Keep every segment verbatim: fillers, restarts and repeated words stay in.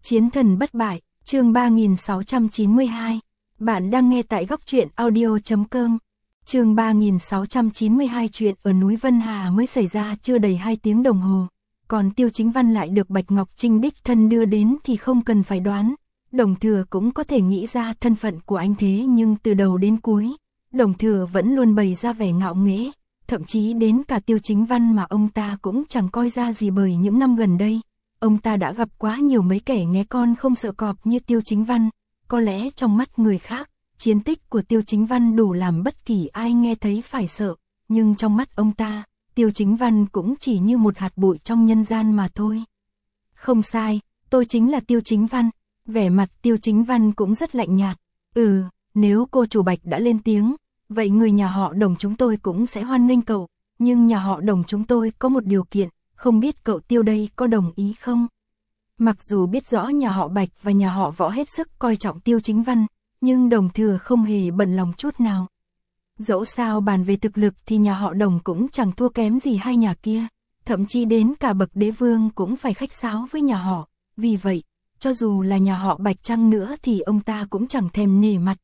Chiến thần bất bại, chương ba nghìn sáu trăm chín mươi hai. Bạn đang nghe tại góc truyện audio chấm com. Chương ba nghìn sáu trăm chín mươi hai. Chuyện ở núi Vân Hà mới xảy ra chưa đầy hai tiếng đồng hồ, còn Tiêu Chính Văn lại được Bạch Ngọc Trinh đích thân đưa đến thì không cần phải đoán. Đồng Thừa cũng có thể nghĩ ra thân phận của anh thế, nhưng từ đầu đến cuối, Đồng Thừa vẫn luôn bày ra vẻ ngạo nghễ, thậm chí đến cả Tiêu Chính Văn mà ông ta cũng chẳng coi ra gì, bởi những năm gần đây, ông ta đã gặp quá nhiều mấy kẻ nghé con không sợ cọp như Tiêu Chính Văn. Có lẽ trong mắt người khác, chiến tích của Tiêu Chính Văn đủ làm bất kỳ ai nghe thấy phải sợ, nhưng trong mắt ông ta, Tiêu Chính Văn cũng chỉ như một hạt bụi trong nhân gian mà thôi. Không sai, tôi chính là Tiêu Chính Văn. Vẻ mặt Tiêu Chính Văn cũng rất lạnh nhạt. Ừ, nếu cô chủ Bạch đã lên tiếng, vậy người nhà họ Đồng chúng tôi cũng sẽ hoan nghênh cậu, nhưng nhà họ Đồng chúng tôi có một điều kiện, không biết cậu Tiêu đây có đồng ý không? Mặc dù biết rõ nhà họ Bạch và nhà họ Võ hết sức coi trọng Tiêu Chính Văn, nhưng Đồng Thừa không hề bận lòng chút nào. Dẫu sao bàn về thực lực thì nhà họ Đồng cũng chẳng thua kém gì hai nhà kia, thậm chí đến cả bậc đế vương cũng phải khách sáo với nhà họ, vì vậy, cho dù là nhà họ Bạch chăng nữa thì ông ta cũng chẳng thèm nể mặt.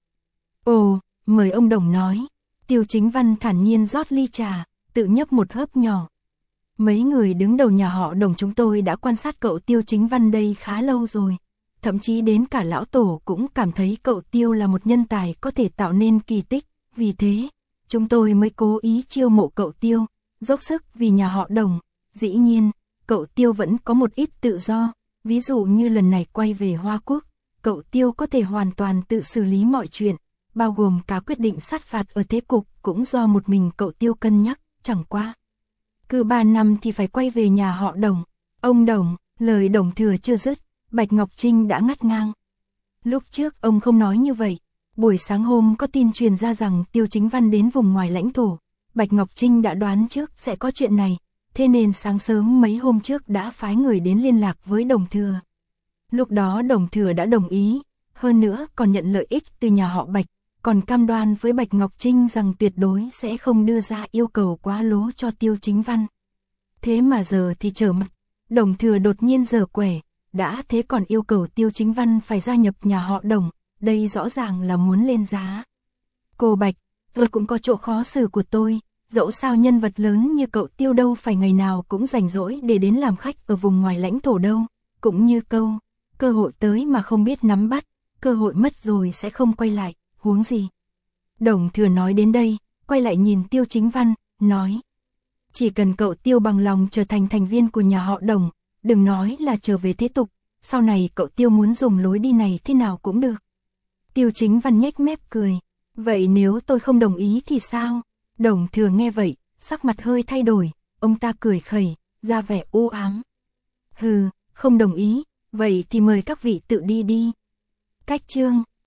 Ồ, mời ông Đồng nói. Tiêu Chính Văn thản nhiên rót ly trà, tự nhấp một hớp nhỏ. Mấy người đứng đầu nhà họ Đồng chúng tôi đã quan sát cậu Tiêu Chính Văn đây khá lâu rồi. Thậm chí đến cả lão tổ cũng cảm thấy cậu Tiêu là một nhân tài có thể tạo nên kỳ tích. Vì thế, chúng tôi mới cố ý chiêu mộ cậu Tiêu, dốc sức vì nhà họ Đồng. Dĩ nhiên, cậu Tiêu vẫn có một ít tự do. Ví dụ như lần này quay về Hoa Quốc, cậu Tiêu có thể hoàn toàn tự xử lý mọi chuyện, bao gồm cả quyết định sát phạt ở thế cục cũng do một mình cậu Tiêu cân nhắc, chẳng qua. Cứ ba năm thì phải quay về nhà họ Đồng. Ông Đồng, lời Đồng Thừa chưa dứt, Bạch Ngọc Trinh đã ngắt ngang. Lúc trước ông không nói như vậy. Buổi sáng hôm có tin truyền ra rằng Tiêu Chính Văn đến vùng ngoài lãnh thổ. Bạch Ngọc Trinh đã đoán trước sẽ có chuyện này, thế nên sáng sớm mấy hôm trước đã phái người đến liên lạc với Đồng Thừa. Lúc đó Đồng Thừa đã đồng ý, hơn nữa còn nhận lợi ích từ nhà họ Bạch, còn cam đoan với Bạch Ngọc Trinh rằng tuyệt đối sẽ không đưa ra yêu cầu quá lố cho Tiêu Chính Văn. Thế mà giờ thì trở mặt, Đồng Thừa đột nhiên giở quẻ, đã thế còn yêu cầu Tiêu Chính Văn phải gia nhập nhà họ Đồng, đây rõ ràng là muốn lên giá. Cô Bạch, tôi cũng có chỗ khó xử của tôi, dẫu sao nhân vật lớn như cậu Tiêu đâu phải ngày nào cũng rảnh rỗi để đến làm khách ở vùng ngoài lãnh thổ đâu, cũng như câu, cơ hội tới mà không biết nắm bắt, cơ hội mất rồi sẽ không quay lại, huống gì. Đồng Thừa nói đến đây, quay lại nhìn Tiêu Chính Văn, nói. Chỉ cần cậu Tiêu bằng lòng trở thành thành viên của nhà họ Đồng, đừng nói là trở về thế tục, sau này cậu Tiêu muốn dùng lối đi này thế nào cũng được. Tiêu Chính Văn nhếch mép cười, vậy nếu tôi không đồng ý thì sao? Đồng Thừa nghe vậy, sắc mặt hơi thay đổi, ông ta cười khẩy, ra vẻ u ám. Hừ, không đồng ý, vậy thì mời các vị tự đi đi. Cách chương